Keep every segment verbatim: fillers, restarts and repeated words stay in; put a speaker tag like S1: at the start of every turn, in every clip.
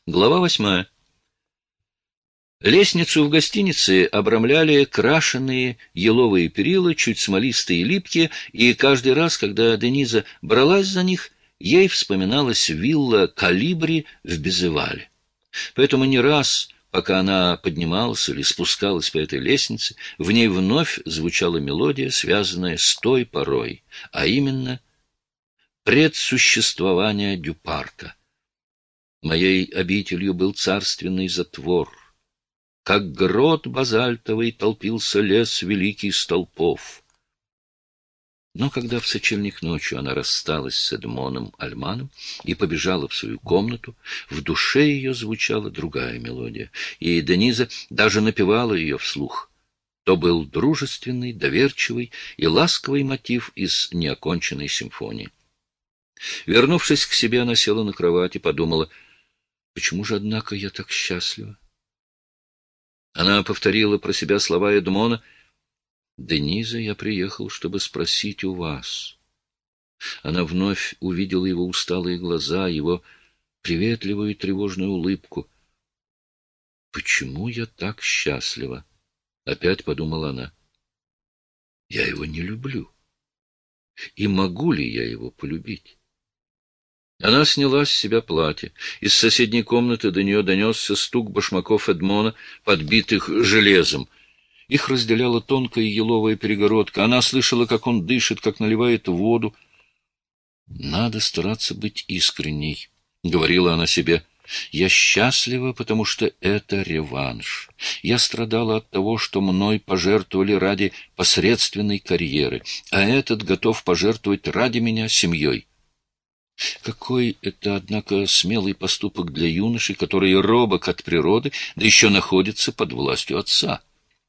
S1: Глава восьмая. Лестницу в гостинице обрамляли крашеные еловые перила, чуть смолистые и липкие, и каждый раз, когда Дениза бралась за них, ей вспоминалась вилла Калибри в Безевале. Поэтому не раз, пока она поднималась или спускалась по этой лестнице, в ней вновь звучала мелодия, связанная с той порой, а именно предсуществование Дюпарка. Моей обителью был царственный затвор. Как грот базальтовый толпился лес великий столпов. Но когда в сочельник ночью она рассталась с Эдмоном Альманом и побежала в свою комнату, в душе ее звучала другая мелодия, и Дениза даже напевала ее вслух. То был дружественный, доверчивый и ласковый мотив из неоконченной симфонии. Вернувшись к себе, она села на кровать и подумала: почему же, однако, я так счастлива? Она повторила про себя слова Эдмона: «Дениза, я приехал, чтобы спросить у вас». Она вновь увидела его усталые глаза, его приветливую и тревожную улыбку. «Почему я так счастлива?» — опять подумала она. «Я его не люблю. И могу ли я его полюбить?» Она сняла с себя платье. Из соседней комнаты до нее донесся стук башмаков Эдмона, подбитых железом. Их разделяла тонкая еловая перегородка. Она слышала, как он дышит, как наливает воду. «Надо стараться быть искренней», — говорила она себе. «Я счастлива, потому что это реванш. Я страдала от того, что мной пожертвовали ради посредственной карьеры, а этот готов пожертвовать ради меня семьей». Какой это, однако, смелый поступок для юноши, который робок от природы, да еще находится под властью отца.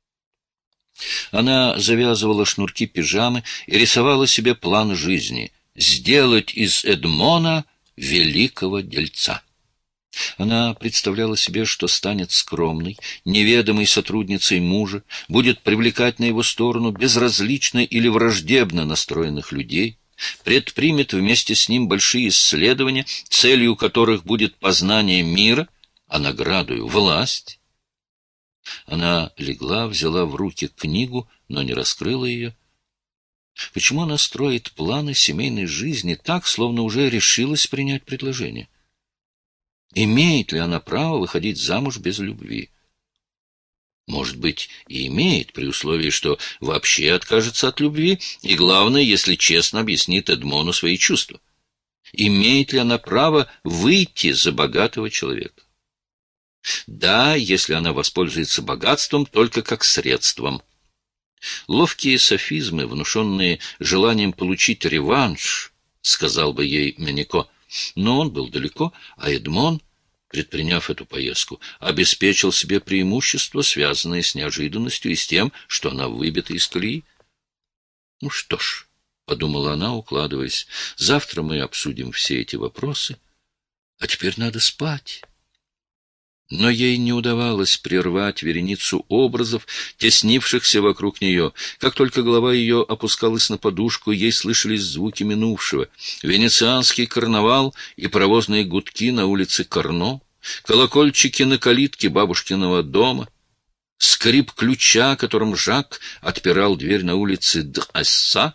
S1: Она завязывала шнурки пижамы и рисовала себе план жизни — сделать из Эдмона великого дельца. Она представляла себе, что станет скромной, неведомой сотрудницей мужа, будет привлекать на его сторону безразлично или враждебно настроенных людей, предпримет вместе с ним большие исследования, целью которых будет познание мира, а наградою — власть. Она легла, взяла в руки книгу, но не раскрыла ее. Почему она строит планы семейной жизни так, словно уже решилась принять предложение? Имеет ли она право выходить замуж без любви? Может быть, и имеет, при условии, что вообще откажется от любви, и, главное, если честно объяснит Эдмону свои чувства. Имеет ли она право выйти за богатого человека? Да, если она воспользуется богатством только как средством. Ловкие софизмы, внушенные желанием получить реванш, сказал бы ей Менеко, но он был далеко, а Эдмон, предприняв эту поездку, обеспечил себе преимущество, связанное с неожиданностью и с тем, что она выбита из колеи. «Ну что ж», — подумала она, укладываясь, — «завтра мы обсудим все эти вопросы, а теперь надо спать». Но ей не удавалось прервать вереницу образов, теснившихся вокруг нее. Как только голова ее опускалась на подушку, ей слышались звуки минувшего. Венецианский карнавал и паровозные гудки на улице Карно, колокольчики на калитке бабушкиного дома, скрип ключа, которым Жак отпирал дверь на улице Д'Асса.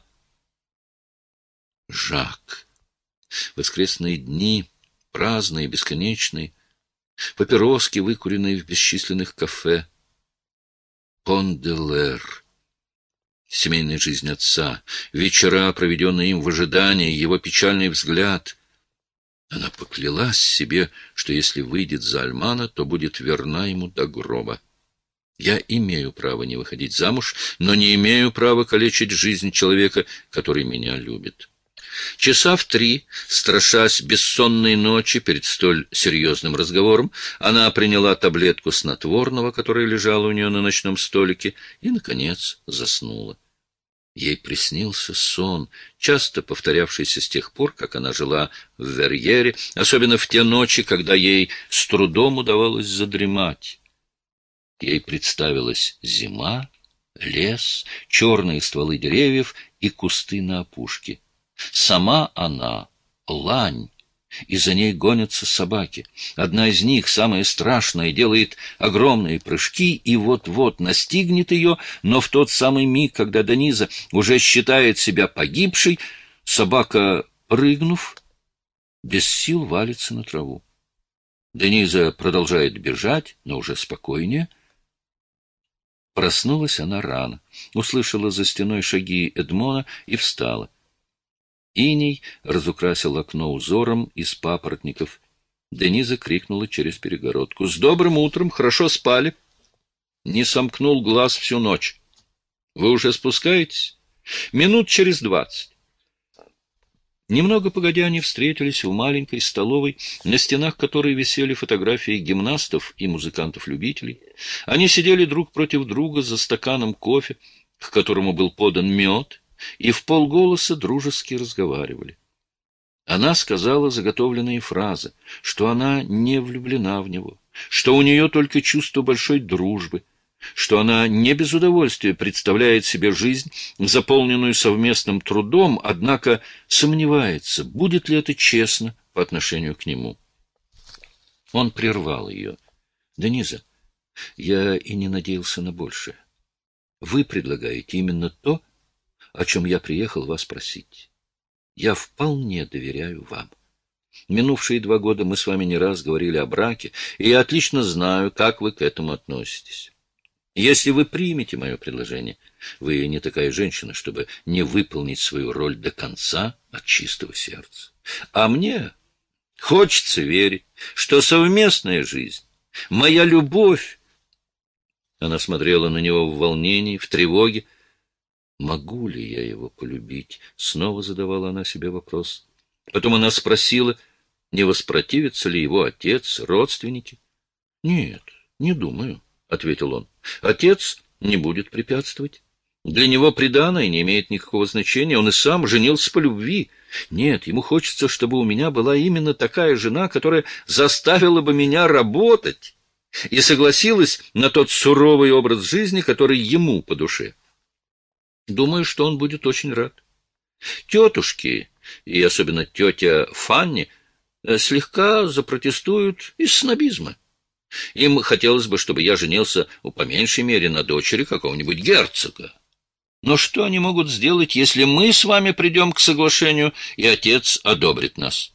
S1: Жак. Воскресные дни, праздные, бесконечные, папироски, выкуренные в бесчисленных кафе. Пон-де-Лэр. Семейная жизнь отца, вечера, проведенные им в ожидании, его печальный взгляд. Она поклялась себе, что если выйдет за Альмана, то будет верна ему до гроба. Я имею право не выходить замуж, но не имею права калечить жизнь человека, который меня любит. Часа в три, страшась бессонной ночи перед столь серьезным разговором, она приняла таблетку снотворного, которая лежала у нее на ночном столике, и, наконец, заснула. Ей приснился сон, часто повторявшийся с тех пор, как она жила в Верьере, особенно в те ночи, когда ей с трудом удавалось задремать. Ей представилась зима, лес, черные стволы деревьев и кусты на опушке. Сама она — лань, и за ней гонятся собаки. Одна из них, самая страшная, делает огромные прыжки и вот-вот настигнет ее, но в тот самый миг, когда Дениза уже считает себя погибшей, собака, прыгнув, без сил валится на траву. Дениза продолжает бежать, но уже спокойнее. Проснулась она рано, услышала за стеной шаги Эдмона и встала. Иней разукрасил окно узором из папоротников. Дениза крикнула через перегородку: — С добрым утром! Хорошо спали? Не сомкнул глаз всю ночь. Вы уже спускаетесь? Минут через двадцать. Немного погодя, они встретились в маленькой столовой, на стенах которой висели фотографии гимнастов и музыкантов-любителей. Они сидели друг против друга за стаканом кофе, к которому был подан мед, и вполголоса дружески разговаривали. Она сказала заготовленные фразы, что она не влюблена в него, что у нее только чувство большой дружбы, что она не без удовольствия представляет себе жизнь, заполненную совместным трудом, однако сомневается, будет ли это честно по отношению к нему. Он прервал ее. — Дениза, я и не надеялся на большее. Вы предлагаете именно то, о чем я приехал вас просить. Я вполне доверяю вам. Минувшие два года мы с вами не раз говорили о браке, и я отлично знаю, как вы к этому относитесь. Если вы примете мое предложение, вы не такая женщина, чтобы не выполнить свою роль до конца от чистого сердца. А мне хочется верить, что совместная жизнь, моя любовь... Она смотрела на него в волнении, в тревоге. «Могу ли я его полюбить?» — снова задавала она себе вопрос. Потом она спросила, не воспротивится ли его отец, родственники. «Нет, не думаю», — ответил он. «Отец не будет препятствовать. Для него приданое не имеет никакого значения. Он и сам женился по любви. Нет, ему хочется, чтобы у меня была именно такая жена, которая заставила бы меня работать и согласилась на тот суровый образ жизни, который ему по душе. Думаю, что он будет очень рад. Тетушки, и особенно тетя Фанни, слегка запротестуют из снобизма. Им хотелось бы, чтобы я женился, по меньшей мере, на дочери какого-нибудь герцога. Но что они могут сделать, если мы с вами придем к соглашению, и отец одобрит нас?»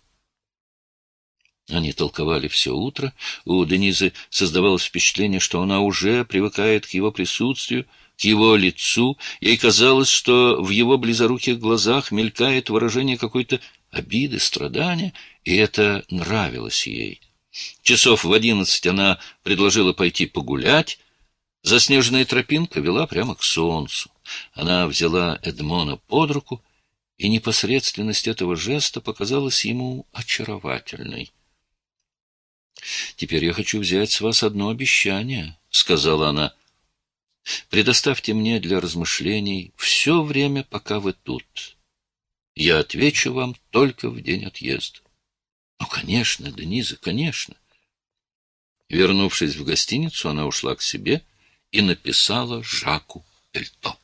S1: Они толковали все утро. У Денизы создавалось впечатление, что она уже привыкает к его присутствию, к его лицу. Ей казалось, что в его близоруких глазах мелькает выражение какой-то обиды, страдания, и это нравилось ей. Часов в одиннадцать она предложила пойти погулять. Заснеженная тропинка вела прямо к солнцу. Она взяла Эдмона под руку, и непосредственность этого жеста показалась ему очаровательной. «Теперь я хочу взять с вас одно обещание», — сказала она. «Предоставьте мне для размышлений все время, пока вы тут. Я отвечу вам только в день отъезда». «Ну, конечно, Дениза, конечно». Вернувшись в гостиницу, она ушла к себе и написала Жаку Эльто.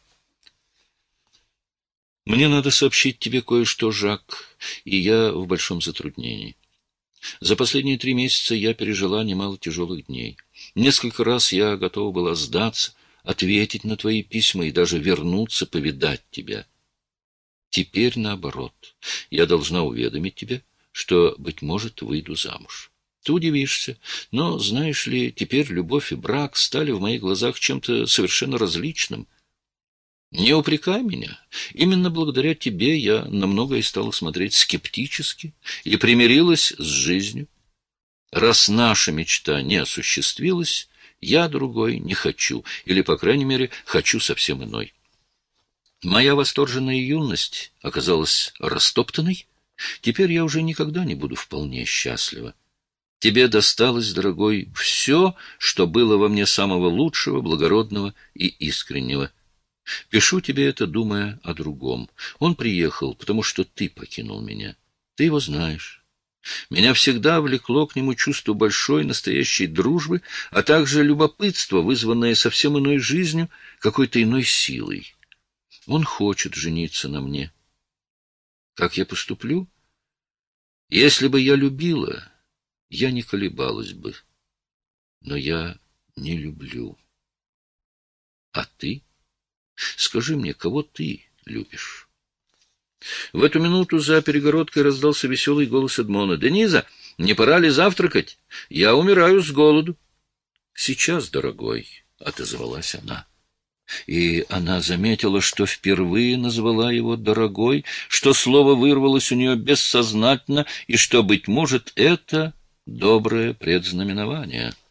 S1: «Мне надо сообщить тебе кое-что, Жак, и я в большом затруднении. За последние три месяца я пережила немало тяжелых дней. Несколько раз я готова была сдаться, ответить на твои письма и даже вернуться повидать тебя. Теперь наоборот. Я должна уведомить тебя, что, быть может, выйду замуж. Ты удивишься, но, знаешь ли, теперь любовь и брак стали в моих глазах чем-то совершенно различным. Не упрекай меня. Именно благодаря тебе я на многое стала смотреть скептически и примирилась с жизнью. Раз наша мечта не осуществилась, я другой не хочу, или, по крайней мере, хочу совсем иной. Моя восторженная юность оказалась растоптанной. Теперь я уже никогда не буду вполне счастлива. Тебе досталось, дорогой, все, что было во мне самого лучшего, благородного и искреннего. Пишу тебе это, думая о другом. Он приехал, потому что ты покинул меня. Ты его знаешь. Меня всегда влекло к нему чувство большой настоящей дружбы, а также любопытство, вызванное совсем иной жизнью, какой-то иной силой. Он хочет жениться на мне. Как я поступлю? Если бы я любила, я не колебалась бы. Но я не люблю. А ты? Скажи мне, кого ты любишь?» В эту минуту за перегородкой раздался веселый голос Эдмона. «Дениза, не пора ли завтракать? Я умираю с голоду». «Сейчас, дорогой», — отозвалась она. И она заметила, что впервые назвала его «дорогой», что слово вырвалось у нее бессознательно, и что, быть может, это доброе предзнаменование.